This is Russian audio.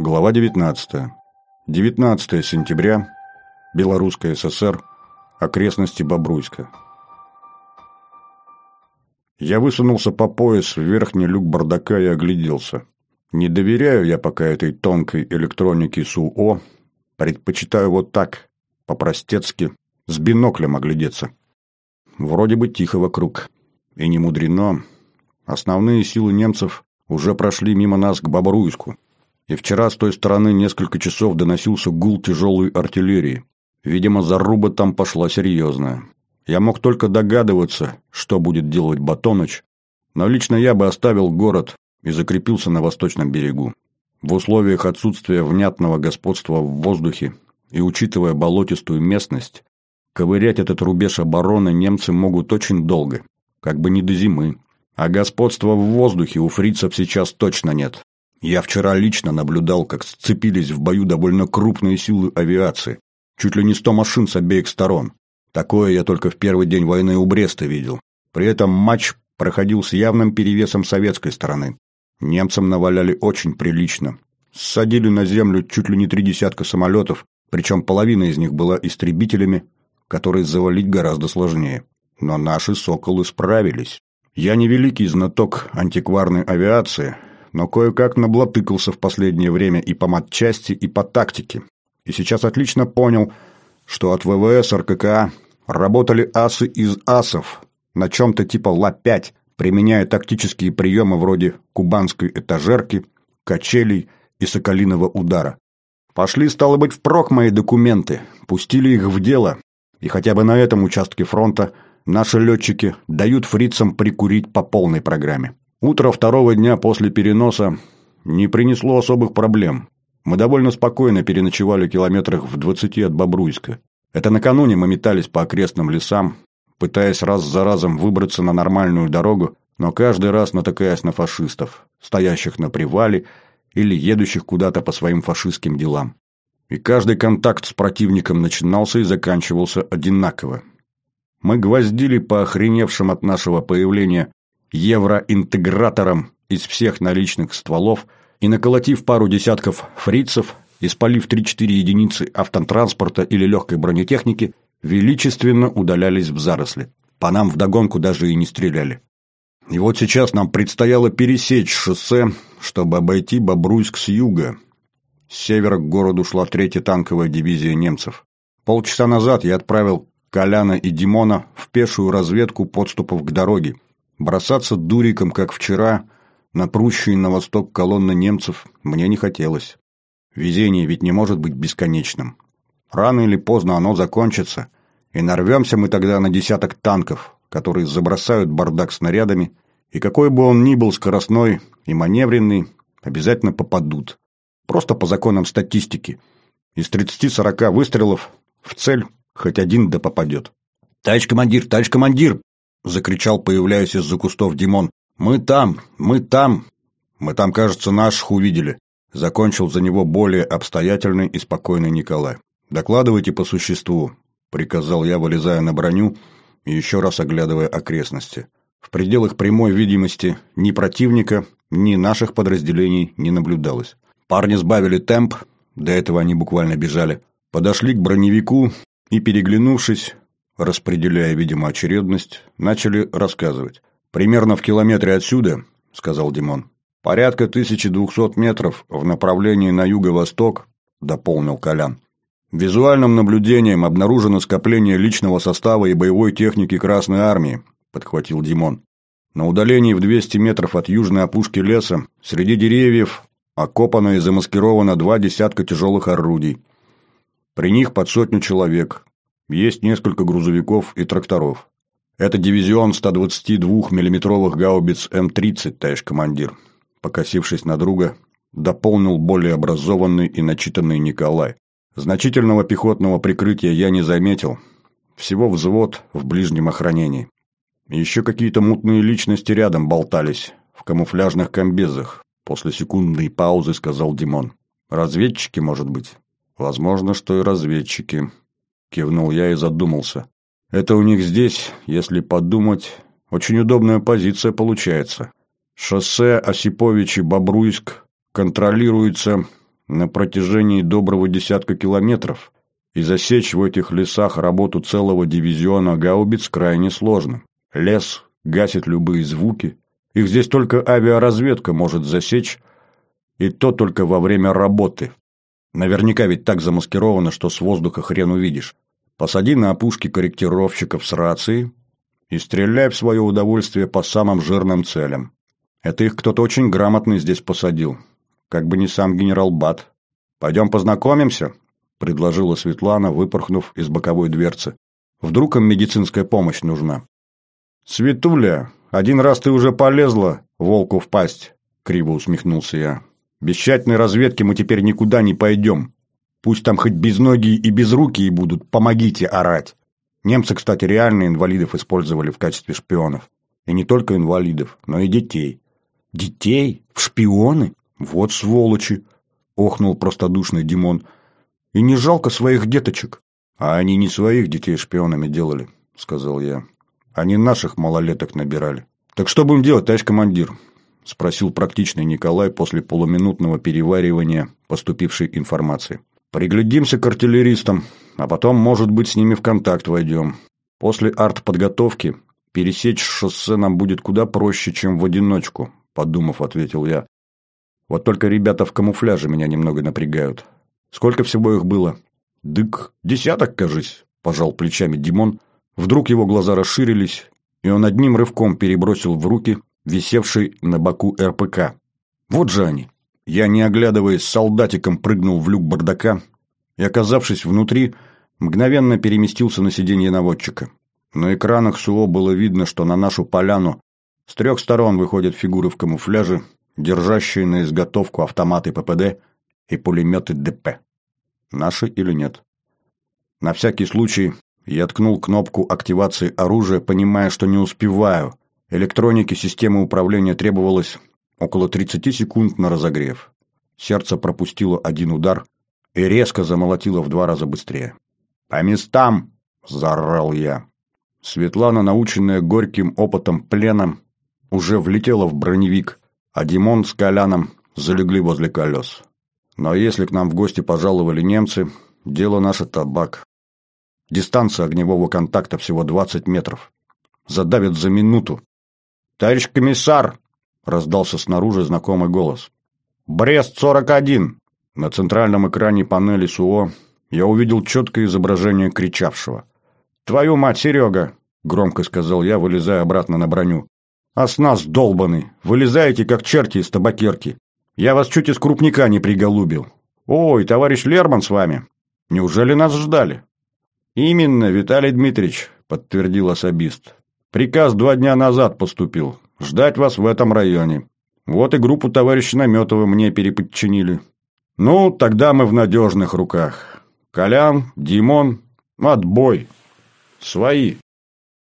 Глава 19. 19 сентября. Белорусская ССР. Окрестности Бобруйска. Я высунулся по пояс в верхний люк бардака и огляделся. Не доверяю я пока этой тонкой электронике СУО. Предпочитаю вот так, по-простецки, с биноклем оглядеться. Вроде бы тихо вокруг. И не мудрено. Основные силы немцев уже прошли мимо нас к Бобруйску. И вчера с той стороны несколько часов доносился гул тяжелой артиллерии. Видимо, заруба там пошла серьезная. Я мог только догадываться, что будет делать Батоныч, но лично я бы оставил город и закрепился на восточном берегу. В условиях отсутствия внятного господства в воздухе и учитывая болотистую местность, ковырять этот рубеж обороны немцы могут очень долго, как бы не до зимы. А господства в воздухе у фрицев сейчас точно нет. Я вчера лично наблюдал, как сцепились в бою довольно крупные силы авиации. Чуть ли не 100 машин с обеих сторон. Такое я только в первый день войны у Бреста видел. При этом матч проходил с явным перевесом советской стороны. Немцам наваляли очень прилично. Ссадили на землю чуть ли не 3 десятка самолетов, причем половина из них была истребителями, которые завалить гораздо сложнее. Но наши «Соколы» справились. Я не великий знаток антикварной авиации, но кое-как наблатыкался в последнее время и по матчасти, и по тактике. И сейчас отлично понял, что от ВВС РККА работали асы из асов на чем-то типа Ла-5, применяя тактические приемы вроде кубанской этажерки, качелей и соколиного удара. Пошли, стало быть, впрок мои документы, пустили их в дело, и хотя бы на этом участке фронта наши летчики дают фрицам прикурить по полной программе. Утро второго дня после переноса не принесло особых проблем. Мы довольно спокойно переночевали километрах в 20 от Бобруйска. Это накануне мы метались по окрестным лесам, пытаясь раз за разом выбраться на нормальную дорогу, но каждый раз натыкаясь на фашистов, стоящих на привале или едущих куда-то по своим фашистским делам. И каждый контакт с противником начинался и заканчивался одинаково. Мы гвоздили по охреневшим от нашего появления евроинтегратором из всех наличных стволов и, наколотив пару десятков фрицев, испалив 3-4 единицы автотранспорта или легкой бронетехники, величественно удалялись в заросли. По нам вдогонку даже и не стреляли. И вот сейчас нам предстояло пересечь шоссе, чтобы обойти Бобруйск с юга. С севера к городу шла 3-я танковая дивизия немцев. Полчаса назад я отправил Коляна и Димона в пешую разведку подступов к дороге. Бросаться дуриком, как вчера, на прущие на восток колонны немцев мне не хотелось. Везение ведь не может быть бесконечным. Рано или поздно оно закончится, и нарвемся мы тогда на десяток танков, которые забросают бардак снарядами, и какой бы он ни был скоростной и маневренный, обязательно попадут. Просто по законам статистики. Из 30-40 выстрелов в цель хоть один да попадет. «Товарищ командир! Товарищ командир!» — закричал, появляясь из-за кустов, Димон. «Мы там! Мы там!» «Мы там, кажется, наших увидели», — закончил за него более обстоятельный и спокойный Николай. «Докладывайте по существу», — приказал я, вылезая на броню и еще раз оглядывая окрестности. В пределах прямой видимости ни противника, ни наших подразделений не наблюдалось. Парни сбавили темп, до этого они буквально бежали, подошли к броневику и, переглянувшись, распределяя, видимо, очередность, начали рассказывать. «Примерно в километре отсюда, — сказал Димон, — порядка 1200 метров в направлении на юго-восток, — дополнил Колян. Визуальным наблюдением обнаружено скопление личного состава и боевой техники Красной Армии, — подхватил Димон. На удалении в 200 метров от южной опушки леса, среди деревьев, окопано и замаскировано 2 десятка тяжелых орудий. При них под 100 человек. Есть несколько грузовиков и тракторов. Это дивизион 122 миллиметровых гаубиц М-30, товарищ командир», покосившись на друга, дополнил более образованный и начитанный Николай. Значительного пехотного прикрытия я не заметил. Всего взвод в ближнем охранении. Еще какие-то мутные личности рядом болтались, в камуфляжных комбезах. После секундной паузы сказал Димон. «Разведчики, может быть?» «Возможно, что и разведчики», — кивнул я и задумался. «Это у них здесь, если подумать, очень удобная позиция получается. Шоссе Осиповичи-Бобруйск контролируется на протяжении доброго десятка километров, и засечь в этих лесах работу целого дивизиона гаубиц крайне сложно. Лес гасит любые звуки, их здесь только авиаразведка может засечь, и то только во время работы. Наверняка ведь так замаскировано, что с воздуха хрен увидишь. Посади на опушке корректировщиков с рации и стреляй в свое удовольствие по самым жирным целям. Это их кто-то очень грамотный здесь посадил. Как бы не сам генерал Бат. «Пойдем познакомимся?» – предложила Светлана, выпорхнув из боковой дверцы. «Вдруг им медицинская помощь нужна?» «Светуля, один раз ты уже полезла волку в пасть», – криво усмехнулся я. «Без тщательной разведки мы теперь никуда не пойдем. Пусть там хоть безногие и безрукие будут, помогите орать». Немцы, кстати, реально инвалидов использовали в качестве шпионов. И не только инвалидов, но и детей. «Детей? В шпионы? Вот сволочи!» – охнул простодушный Димон. «И не жалко своих деточек?» «А они не своих детей шпионами делали», – сказал я. «Они наших малолеток набирали». «Так что будем делать, товарищ командир?» – спросил практичный Николай после полуминутного переваривания поступившей информации. «Приглядимся к артиллеристам, а потом, может быть, с ними в контакт войдем. После артподготовки пересечь шоссе нам будет куда проще, чем в одиночку», – подумав, ответил я. «Вот только ребята в камуфляже меня немного напрягают. Сколько всего их было?» «Дык, десяток, кажись», – пожал плечами Димон. Вдруг его глаза расширились, и он одним рывком перебросил в руки висевший на боку РПК. «Вот же они!» Я, не оглядываясь, солдатиком прыгнул в люк бардака и, оказавшись внутри, мгновенно переместился на сиденье наводчика. На экранах СУО было видно, что на нашу поляну с 3 сторон выходят фигуры в камуфляже, держащие на изготовку автоматы ППД и пулеметы ДП. Наши или нет? На всякий случай я ткнул кнопку активации оружия, понимая, что не успеваю. Электронике системы управления требовалось около 30 секунд на разогрев. Сердце пропустило один удар и резко замолотило в 2 раза быстрее. «По местам!» – заорал я. Светлана, наученная горьким опытом плена, уже влетела в броневик, а Димон с Коляном залегли возле колес. Но если к нам в гости пожаловали немцы, дело наше табак. Дистанция огневого контакта всего 20 метров. Задавят за минуту. «Товарищ комиссар!» – раздался снаружи знакомый голос. «Брест-41!» На центральном экране панели СУО я увидел четкое изображение кричавшего. «Твою мать, Серега!» – громко сказал я, вылезая обратно на броню. «Оснас долбаный! Вылезаете, как черти из табакерки! Я вас чуть из крупника не приголубил! Ой, товарищ Лерман с вами! Неужели нас ждали?» «Именно, Виталий Дмитриевич», – подтвердил особист. «Приказ 2 дня назад поступил. Ждать вас в этом районе. Вот и группу товарища Наметова мне переподчинили. Ну, тогда мы в надежных руках. Колян, Димон, отбой. Свои».